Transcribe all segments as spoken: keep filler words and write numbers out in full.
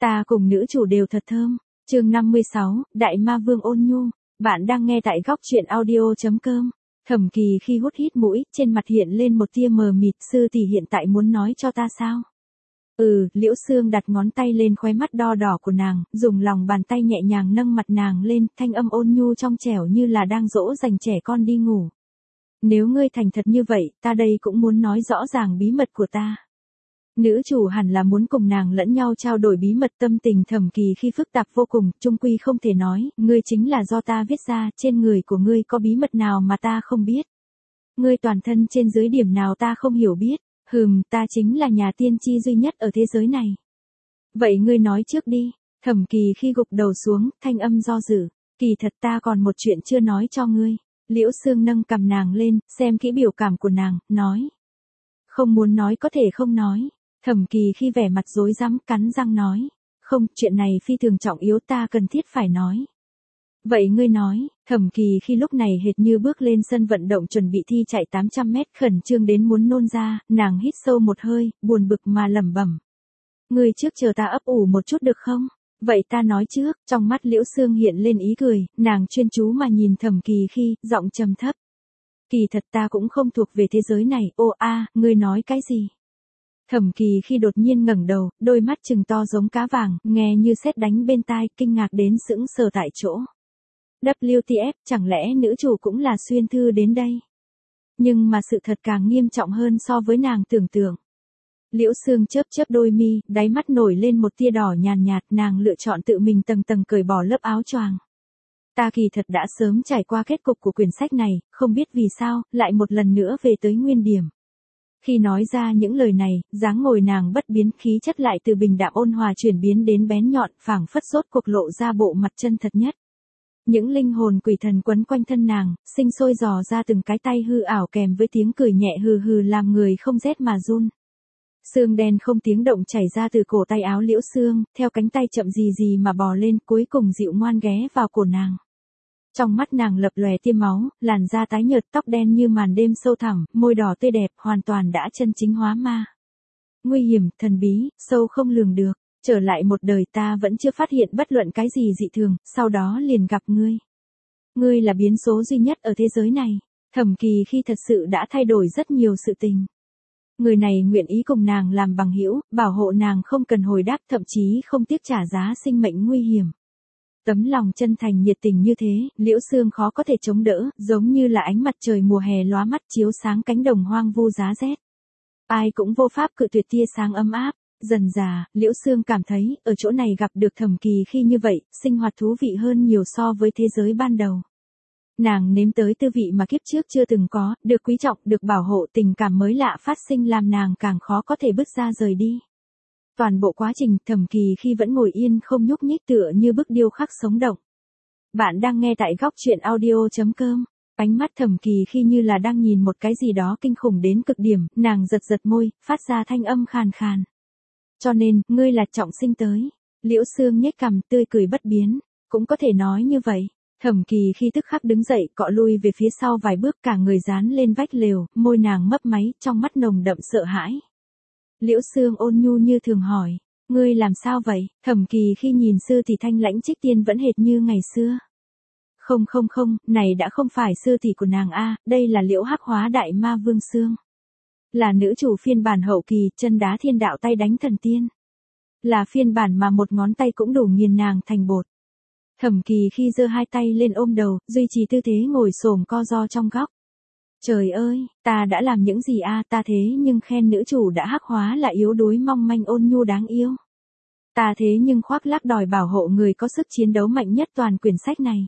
Ta cùng nữ chủ đều thật thơm. Chương năm mươi sáu, Đại Ma Vương ôn nhu. Bạn đang nghe tại góc truyện audio chấm com. Thẩm Kỳ khi hút hít mũi, trên mặt hiện lên một tia mờ mịt, sư tỷ hiện tại muốn nói cho ta sao? Ừ, Liễu Sương đặt ngón tay lên khóe mắt đo đỏ của nàng, dùng lòng bàn tay nhẹ nhàng nâng mặt nàng lên, thanh âm ôn nhu trong trẻo như là đang dỗ dành trẻ con đi ngủ. Nếu ngươi thành thật như vậy, ta đây cũng muốn nói rõ ràng bí mật của ta. Nữ chủ hẳn là muốn cùng nàng lẫn nhau trao đổi bí mật, tâm tình Thẩm Kỳ khi phức tạp vô cùng, chung quy không thể nói, ngươi chính là do ta viết ra, trên người của ngươi có bí mật nào mà ta không biết? Ngươi toàn thân trên dưới điểm nào ta không hiểu biết? Hừm, ta chính là nhà tiên tri duy nhất ở thế giới này. Vậy ngươi nói trước đi. Thẩm Kỳ khi gục đầu xuống, thanh âm do dự. Kỳ thật ta còn một chuyện chưa nói cho ngươi. Liễu Sương nâng cằm nàng lên, xem kỹ biểu cảm của nàng, nói. Không muốn nói có thể không nói. Thẩm Kỳ khi vẻ mặt rối rắm, cắn răng nói. Không, chuyện này phi thường trọng yếu, ta cần thiết phải nói. Vậy ngươi nói. Thẩm Kỳ khi lúc này hệt như bước lên sân vận động chuẩn bị thi chạy tám trăm mét, khẩn trương đến muốn nôn ra, nàng hít sâu một hơi, buồn bực mà lẩm bẩm. Ngươi trước chờ ta ấp ủ một chút được không? Vậy ta nói trước. Trong mắt Liễu Sương hiện lên ý cười, nàng chuyên chú mà nhìn Thẩm Kỳ khi, giọng trầm thấp. Kỳ thật ta cũng không thuộc về thế giới này. Ô a, ngươi nói cái gì? Thẩm Kỳ khi đột nhiên ngẩng đầu, đôi mắt trừng to giống cá vàng, nghe như sét đánh bên tai, kinh ngạc đến sững sờ tại chỗ. vê kép tê ép, chẳng lẽ nữ chủ cũng là xuyên thư đến đây? Nhưng mà sự thật càng nghiêm trọng hơn so với nàng tưởng tượng. Liễu Sương chớp chớp đôi mi, đáy mắt nổi lên một tia đỏ nhàn nhạt, nàng lựa chọn tự mình tầng tầng cởi bỏ lớp áo choàng. Ta kỳ thật đã sớm trải qua kết cục của quyển sách này, không biết vì sao, lại một lần nữa về tới nguyên điểm. Khi nói ra những lời này, dáng ngồi nàng bất biến, khí chất lại từ bình đạm ôn hòa chuyển biến đến bén nhọn, phảng phất rốt cuộc lộ ra bộ mặt chân thật nhất. Những linh hồn quỷ thần quấn quanh thân nàng, sinh sôi dò ra từng cái tay hư ảo kèm với tiếng cười nhẹ hừ hừ làm người không rét mà run. Sương đen không tiếng động chảy ra từ cổ tay áo Liễu Sương, theo cánh tay chậm gì gì mà bò lên, cuối cùng dịu ngoan ghé vào cổ nàng. Trong mắt nàng lập lòe tia máu, làn da tái nhợt, tóc đen như màn đêm sâu thẳm, môi đỏ tươi đẹp, hoàn toàn đã chân chính hóa ma. Nguy hiểm, thần bí, sâu không lường được. Trở lại một đời ta vẫn chưa phát hiện bất luận cái gì dị thường, sau đó liền gặp ngươi. Ngươi là biến số duy nhất ở thế giới này. Thẩm Kỳ khi thật sự đã thay đổi rất nhiều sự tình. Người này nguyện ý cùng nàng làm bằng hữu, bảo hộ nàng không cần hồi đáp, thậm chí không tiếc trả giá sinh mệnh nguy hiểm. Tấm lòng chân thành nhiệt tình như thế, Liễu Sương khó có thể chống đỡ, giống như là ánh mặt trời mùa hè lóa mắt chiếu sáng cánh đồng hoang vu giá rét. Ai cũng vô pháp cự tuyệt tia sáng ấm áp. Dần dà, Liễu Sương cảm thấy, ở chỗ này gặp được Thẩm Kỳ khi như vậy, sinh hoạt thú vị hơn nhiều so với thế giới ban đầu. Nàng nếm tới tư vị mà kiếp trước chưa từng có, được quý trọng, được bảo hộ, tình cảm mới lạ phát sinh làm nàng càng khó có thể bước ra rời đi. Toàn bộ quá trình, Thẩm Kỳ khi vẫn ngồi yên không nhúc nhích tựa như bức điêu khắc sống động. Bạn đang nghe tại góc truyện audio chấm com. Ánh mắt Thẩm Kỳ khi như là đang nhìn một cái gì đó kinh khủng đến cực điểm, nàng giật giật môi, phát ra thanh âm khàn khàn. Cho nên, ngươi là trọng sinh tới. Liễu Sương nhếch cằm, tươi cười bất biến. Cũng có thể nói như vậy. Thẩm Kỳ khi tức khắc đứng dậy, cọ lui về phía sau vài bước, cả người dán lên vách lều, môi nàng mấp máy, trong mắt nồng đậm sợ hãi. Liễu Sương ôn nhu như thường hỏi. Ngươi làm sao vậy? Thẩm Kỳ khi nhìn sư tỷ Thanh Lãnh Trích Tiên vẫn hệt như ngày xưa. Không không không, này đã không phải sư tỷ của nàng a, đây là Liễu Hắc hóa Đại Ma Vương Sương. Là nữ chủ phiên bản hậu kỳ, chân đá thiên đạo tay đánh thần tiên. Là phiên bản mà một ngón tay cũng đủ nghiền nàng thành bột. Thẩm Kỳ khi giơ hai tay lên ôm đầu, duy trì tư thế ngồi xổm co ro trong góc. Trời ơi, ta đã làm những gì a, ta thế nhưng khen nữ chủ đã hắc hóa là yếu đuối mong manh ôn nhu đáng yêu. Ta thế nhưng khoác lác đòi bảo hộ người có sức chiến đấu mạnh nhất toàn quyển sách này.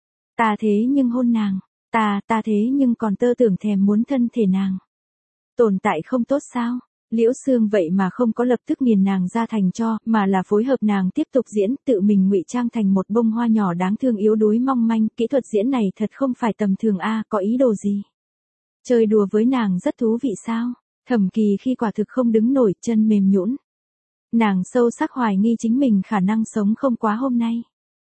Ta thế nhưng hôn nàng, ta, ta thế nhưng còn tơ tưởng thèm muốn thân thể nàng. Tồn tại không tốt sao? Liễu Sương vậy mà không có lập tức nghiền nàng ra thành cho, mà là phối hợp nàng tiếp tục diễn, tự mình ngụy trang thành một bông hoa nhỏ đáng thương yếu đuối mong manh, kỹ thuật diễn này thật không phải tầm thường a, có ý đồ gì? Chơi đùa với nàng rất thú vị sao? Thẩm Kỳ khi quả thực không đứng nổi, chân mềm nhũn. Nàng sâu sắc hoài nghi chính mình khả năng sống không quá hôm nay.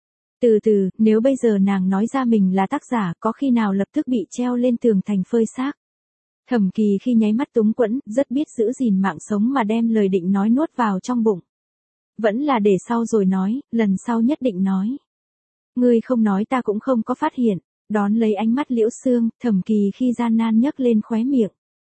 Từ từ, nếu bây giờ nàng nói ra mình là tác giả, có khi nào lập tức bị treo lên tường thành phơi xác. Thẩm Kỳ khi nháy mắt túng quẫn, rất biết giữ gìn mạng sống mà đem lời định nói nuốt vào trong bụng. vẫn là để sau rồi nói, lần sau nhất định nói. Ngươi không nói ta cũng không có phát hiện, đón lấy ánh mắt Liễu Xương, Thẩm Kỳ khi gian nan nhấc lên khóe miệng.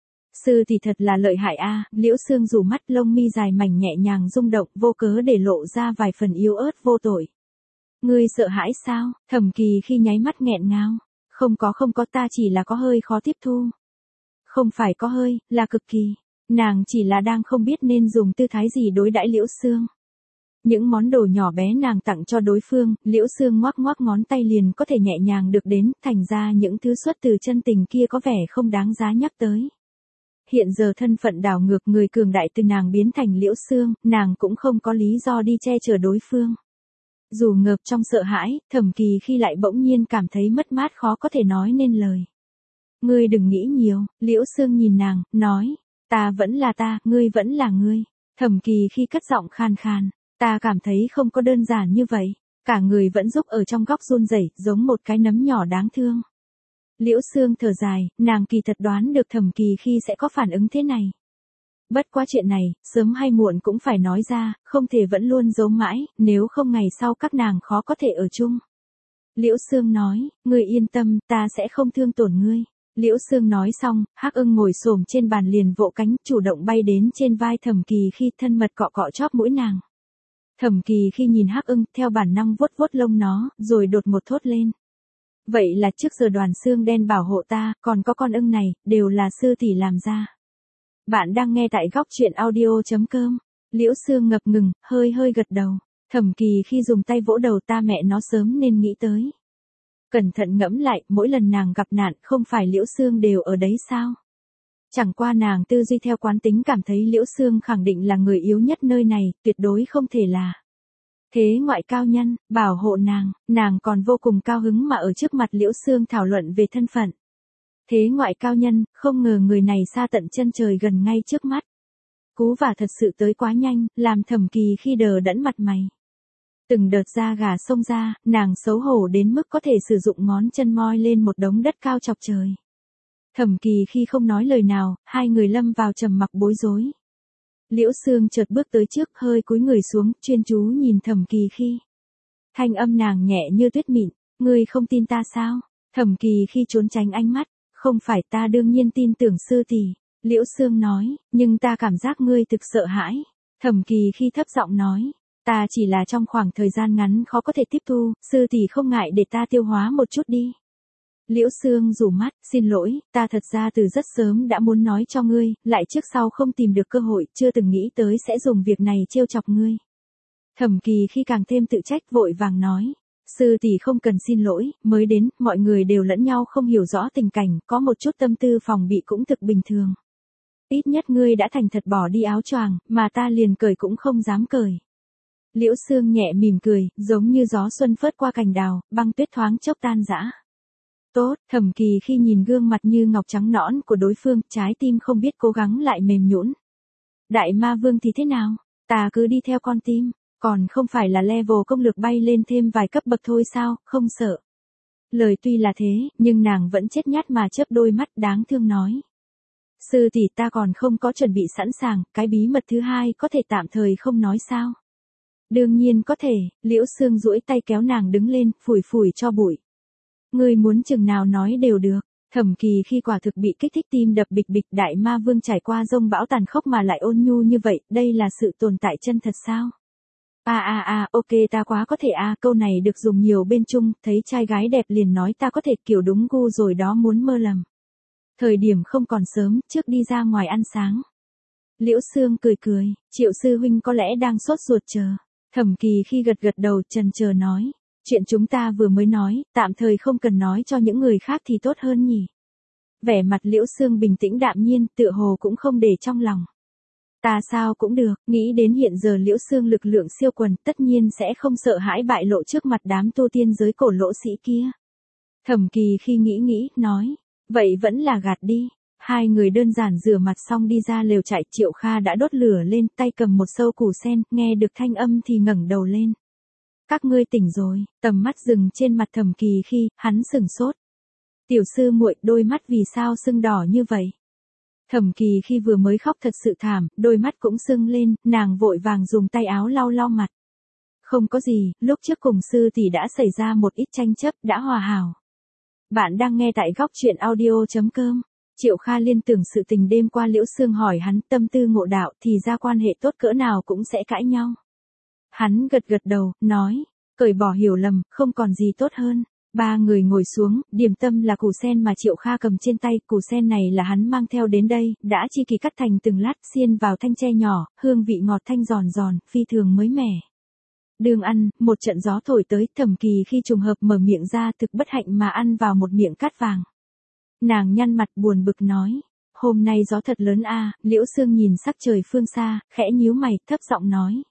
Sư thì thật là lợi hại a, Liễu Xương rủ mắt lông mi dài mảnh nhẹ nhàng rung động, vô cớ để lộ ra vài phần yếu ớt vô tội. Ngươi sợ hãi sao? Thẩm Kỳ khi nháy mắt nghẹn ngào. Không có không có, ta chỉ là có hơi khó tiếp thu. Không phải có hơi, là cực kỳ. Nàng chỉ là đang không biết nên dùng tư thái gì đối đãi Liễu Xương. Những món đồ nhỏ bé nàng tặng cho đối phương, Liễu Xương ngoắc ngoắc ngón tay liền có thể nhẹ nhàng được đến, thành ra những thứ xuất từ chân tình kia có vẻ không đáng giá nhắc tới. Hiện giờ thân phận đảo ngược, người cường đại từ nàng biến thành Liễu Xương, nàng cũng không có lý do đi che chở đối phương. Dù ngợp trong sợ hãi, Thẩm Kỳ khi lại bỗng nhiên cảm thấy mất mát khó có thể nói nên lời. Ngươi đừng nghĩ nhiều, Liễu Xương nhìn nàng, nói, ta vẫn là ta, ngươi vẫn là ngươi. Thẩm Kỳ khi cất giọng khan khan, ta cảm thấy không có đơn giản như vậy, cả người vẫn rúc ở trong góc run rẩy, giống một cái nấm nhỏ đáng thương. Liễu Xương thở dài, nàng kỳ thật đoán được Thẩm Kỳ khi sẽ có phản ứng thế này. Bất quá chuyện này, sớm hay muộn cũng phải nói ra, không thể vẫn luôn giấu mãi, nếu không ngày sau các nàng khó có thể ở chung. Liễu Xương nói, ngươi yên tâm, ta sẽ không thương tổn ngươi. Liễu Xương nói xong, Hắc Ưng ngồi xổm trên bàn liền vỗ cánh, chủ động bay đến trên vai Thẩm Kỳ khi thân mật cọ cọ chóp mũi nàng. Thẩm Kỳ khi nhìn Hắc Ưng, theo bản năng vuốt vuốt lông nó, rồi đột ngột thốt lên. Vậy là trước giờ Đoàn Xương đen bảo hộ ta, còn có con ưng này, đều là sư tỷ làm ra. Bạn đang nghe tại góc truyện audio chấm com. Liễu Xương ngập ngừng, hơi hơi gật đầu. Thẩm Kỳ khi dùng tay vỗ đầu, ta mẹ nó sớm nên nghĩ tới. Cẩn thận ngẫm lại, mỗi lần nàng gặp nạn không phải Liễu Xương đều ở đấy sao? Chẳng qua nàng tư duy theo quán tính cảm thấy Liễu Xương khẳng định là người yếu nhất nơi này, tuyệt đối không thể là thế ngoại cao nhân, bảo hộ nàng, nàng còn vô cùng cao hứng mà ở trước mặt Liễu Xương thảo luận về thân phận. Thế ngoại cao nhân, không ngờ người này xa tận chân trời gần ngay trước mắt. Cú vả thật sự tới quá nhanh, làm Thẩm Kỳ khi đờ đẫn mặt mày. Từng đợt da gà xông ra, nàng xấu hổ đến mức có thể sử dụng ngón chân moi lên một đống đất cao chọc trời. Thẩm Kỳ khi không nói lời nào, hai người lâm vào trầm mặc bối rối. Liễu Xương chợt bước tới trước, hơi cúi người xuống, chuyên chú nhìn Thẩm Kỳ khi. Thanh âm nàng nhẹ như tuyết mịn, ngươi không tin ta sao? Thẩm Kỳ khi trốn tránh ánh mắt, không phải, ta đương nhiên tin tưởng sư tỷ. Liễu Xương nói, nhưng ta cảm giác ngươi thực sợ hãi. Thẩm Kỳ khi thấp giọng nói, ta chỉ là trong khoảng thời gian ngắn khó có thể tiếp thu, sư tỷ không ngại để ta tiêu hóa một chút đi. Liễu Xương rủ mắt, xin lỗi, ta thật ra từ rất sớm đã muốn nói cho ngươi, lại trước sau không tìm được cơ hội, chưa từng nghĩ tới sẽ dùng việc này trêu chọc ngươi. Thẩm Kỳ khi càng thêm tự trách, vội vàng nói, sư tỷ không cần xin lỗi, mới đến, mọi người đều lẫn nhau không hiểu rõ tình cảnh, có một chút tâm tư phòng bị cũng thực bình thường. Ít nhất ngươi đã thành thật bỏ đi áo choàng, mà ta liền cởi cũng không dám cởi. Liễu Xương nhẹ mỉm cười, giống như gió xuân phớt qua cành đào, băng tuyết thoáng chốc tan rã. Tốt, Thẩm Kỳ khi nhìn gương mặt như ngọc trắng nõn của đối phương, trái tim không biết cố gắng lại mềm nhũn. Đại ma vương thì thế nào? Ta cứ đi theo con tim, còn không phải là level công lược bay lên thêm vài cấp bậc thôi sao, không sợ. Lời tuy là thế, nhưng nàng vẫn chết nhát mà chớp đôi mắt đáng thương nói. Sư tỷ, ta còn không có chuẩn bị sẵn sàng, cái bí mật thứ hai có thể tạm thời không nói sao? Đương nhiên có thể, Liễu Xương duỗi tay kéo nàng đứng lên, phủi phủi cho bụi. Ngươi muốn chừng nào nói đều được. Thẩm Kỳ khi quả thực bị kích thích, tim đập bịch bịch, đại ma vương trải qua dông bão tàn khốc mà lại ôn nhu như vậy, đây là sự tồn tại chân thật sao? À à à, ok, ta quá có thể à, câu này được dùng nhiều bên chung, thấy trai gái đẹp liền nói ta có thể, kiểu đúng gu rồi đó, muốn mơ lầm. Thời điểm không còn sớm, trước đi ra ngoài ăn sáng. Liễu Xương cười cười, Triệu sư huynh có lẽ đang sốt ruột chờ. Thẩm Kỳ khi gật gật đầu, chần chờ nói, chuyện chúng ta vừa mới nói, tạm thời không cần nói cho những người khác thì tốt hơn nhỉ. Vẻ mặt Liễu Xương bình tĩnh đạm nhiên, tựa hồ cũng không để trong lòng. Ta sao cũng được, nghĩ đến hiện giờ Liễu Xương lực lượng siêu quần, tất nhiên sẽ không sợ hãi bại lộ trước mặt đám tu tiên giới cổ lỗ sĩ kia. Thẩm Kỳ khi nghĩ nghĩ, nói, vậy vẫn là gạt đi. Hai người đơn giản rửa mặt xong đi ra lều trại, Triệu Kha đã đốt lửa lên, tay cầm một sâu củ sen, nghe được thanh âm thì ngẩng đầu lên. Các ngươi tỉnh rồi, tầm mắt dừng trên mặt Thẩm Kỳ khi, hắn sửng sốt. Tiểu sư muội, đôi mắt vì sao sưng đỏ như vậy? Thẩm Kỳ khi vừa mới khóc thật sự thảm, đôi mắt cũng sưng lên, nàng vội vàng dùng tay áo lau lau mặt. Không có gì, lúc trước cùng sư tỷ đã xảy ra một ít tranh chấp, đã hòa hảo. Bạn đang nghe tại góc chuyện audio chấm com. Triệu Kha liên tưởng sự tình đêm qua Liễu Sương hỏi hắn tâm tư ngộ đạo thì ra quan hệ tốt cỡ nào cũng sẽ cãi nhau. Hắn gật gật đầu, nói, cởi bỏ hiểu lầm, không còn gì tốt hơn. Ba người ngồi xuống, điểm tâm là củ sen mà Triệu Kha cầm trên tay, củ sen này là hắn mang theo đến đây, đã chi kỳ cắt thành từng lát xiên vào thanh tre nhỏ, hương vị ngọt thanh giòn giòn, phi thường mới mẻ. Đường ăn, một trận gió thổi tới, Thẩm Kỳ khi trùng hợp mở miệng ra thực bất hạnh mà ăn vào một miệng cát vàng. Nàng nhăn mặt buồn bực nói, hôm nay gió thật lớn a. Liễu Sương nhìn sắc trời phương xa, khẽ nhíu mày, thấp giọng nói.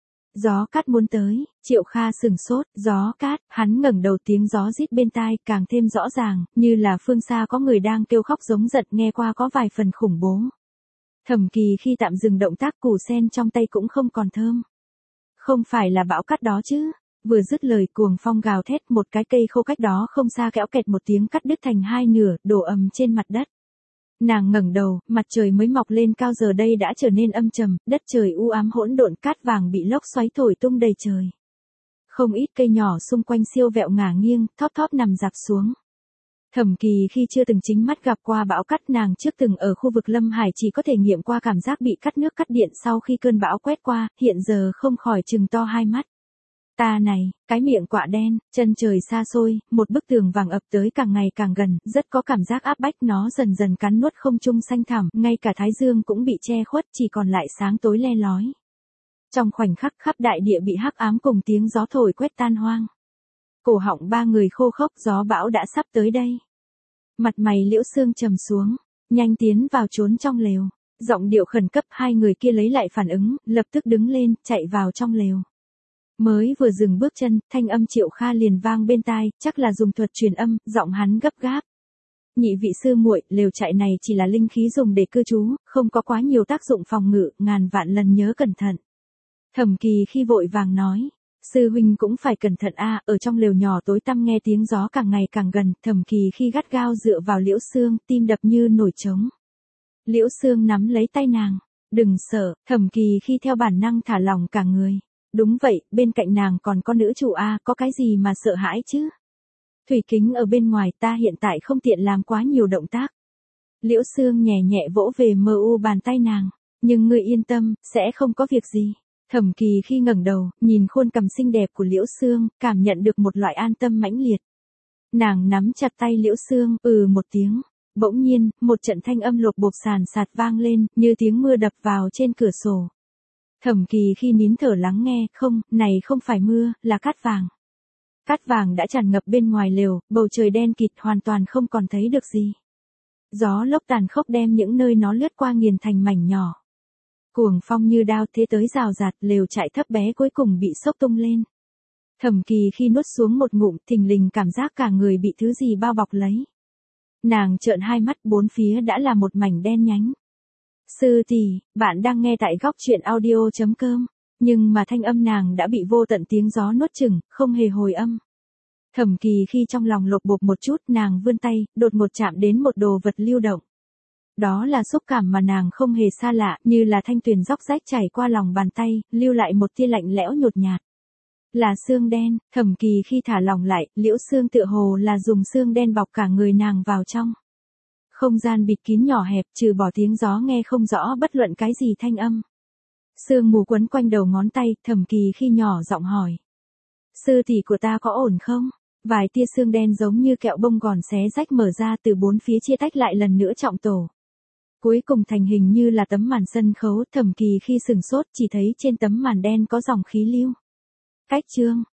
Gió cát muốn tới. Triệu Kha sừng sốt, gió cát, hắn ngẩng đầu, tiếng gió rít bên tai càng thêm rõ ràng, như là phương xa có người đang kêu khóc giống giận, nghe qua có vài phần khủng bố. Thẩm Kỳ khi tạm dừng động tác, củ sen trong tay cũng không còn thơm. Không phải là bão cát đó chứ? Vừa dứt lời cuồng phong gào thét, một cái cây khô cách đó không xa kéo kẹt một tiếng cắt đứt thành hai nửa, đổ ầm trên mặt đất. Nàng ngẩng đầu, mặt trời mới mọc lên cao, giờ đây đã trở nên âm trầm, đất trời u ám hỗn độn, cát vàng bị lốc xoáy thổi tung đầy trời. Không ít cây nhỏ xung quanh siêu vẹo ngả nghiêng, thóp thóp nằm rạp xuống. Thẩm Kỳ khi chưa từng chính mắt gặp qua bão cát, nàng trước từng ở khu vực Lâm Hải chỉ có thể nghiệm qua cảm giác bị cắt nước cắt điện sau khi cơn bão quét qua, hiện giờ không khỏi trừng to hai mắt. Ta này, cái miệng quạ đen, chân trời xa xôi, một bức tường vàng ập tới càng ngày càng gần, rất có cảm giác áp bách, nó dần dần cắn nuốt không trung xanh thẳm, ngay cả thái dương cũng bị che khuất, chỉ còn lại sáng tối le lói. Trong khoảnh khắc khắp đại địa bị hắc ám cùng tiếng gió thổi quét tan hoang. Cổ họng ba người khô khốc, gió bão đã sắp tới đây. Mặt mày Liễu Sương trầm xuống, nhanh tiến vào trốn trong lều. Giọng điệu khẩn cấp, hai người kia lấy lại phản ứng, lập tức đứng lên, chạy vào trong lều. Mới vừa dừng bước chân, thanh âm Triệu Kha liền vang bên tai, chắc là dùng thuật truyền âm, giọng hắn gấp gáp. Nhị vị sư muội, lều trại này chỉ là linh khí dùng để cư trú, không có quá nhiều tác dụng phòng ngự, ngàn vạn lần nhớ cẩn thận. Thẩm Kỳ khi vội vàng nói, sư huynh cũng phải cẩn thận a. Ở trong lều nhỏ tối tăm nghe tiếng gió càng ngày càng gần, Thẩm Kỳ khi gắt gao dựa vào Liễu Sương, tim đập như nổi trống. Liễu Sương nắm lấy tay nàng, đừng sợ. Thẩm Kỳ khi theo bản năng thả lỏng cả người. Đúng vậy, bên cạnh nàng còn có nữ chủ a, có cái gì mà sợ hãi chứ? Thủy kính ở bên ngoài, ta hiện tại không tiện làm quá nhiều động tác. Liễu Sương nhẹ nhẹ vỗ về mờ u bàn tay nàng, nhưng ngươi yên tâm, sẽ không có việc gì. Thẩm Kỳ khi ngẩng đầu, nhìn khuôn cằm xinh đẹp của Liễu Sương, cảm nhận được một loại an tâm mãnh liệt. Nàng nắm chặt tay Liễu Sương, ừ một tiếng. Bỗng nhiên, một trận thanh âm lột bột sàn sạt vang lên, như tiếng mưa đập vào trên cửa sổ. Thẩm Kỳ khi nín thở lắng nghe, không, này không phải mưa, là cát vàng. Cát vàng đã tràn ngập bên ngoài lều, bầu trời đen kịt hoàn toàn không còn thấy được gì. Gió lốc tàn khốc đem những nơi nó lướt qua nghiền thành mảnh nhỏ. Cuồng phong như đao thế tới rào rạt, lều trại thấp bé cuối cùng bị xốc tung lên. Thẩm Kỳ khi nuốt xuống một ngụm, thình lình cảm giác cả người bị thứ gì bao bọc lấy. Nàng trợn hai mắt, bốn phía đã là một mảnh đen nhánh. Sư tỷ, bạn đang nghe tại góc chuyện audio chấm com, nhưng mà thanh âm nàng đã bị vô tận tiếng gió nuốt chửng, không hề hồi âm. Thẩm Kỳ khi trong lòng lột bột một chút, nàng vươn tay, đột ngột chạm đến một đồ vật lưu động. Đó là xúc cảm mà nàng không hề xa lạ, như là thanh tuyền róc rách chảy qua lòng bàn tay, lưu lại một tia lạnh lẽo nhột nhạt. Là xương đen. Thẩm Kỳ khi thả lòng lại, Liễu Sương tựa hồ là dùng xương đen bọc cả người nàng vào trong. Không gian bịt kín nhỏ hẹp, trừ bỏ tiếng gió nghe không rõ bất luận cái gì thanh âm. Sương mù quấn quanh đầu ngón tay, Thẩm Kỳ khi nhỏ giọng hỏi. Sư tỷ của ta có ổn không? Vài tia xương đen giống như kẹo bông gòn xé rách mở ra, từ bốn phía chia tách lại lần nữa trọng tổ. Cuối cùng thành hình như là tấm màn sân khấu. Thẩm Kỳ khi sừng sốt, chỉ thấy trên tấm màn đen có dòng khí lưu. Cách chương,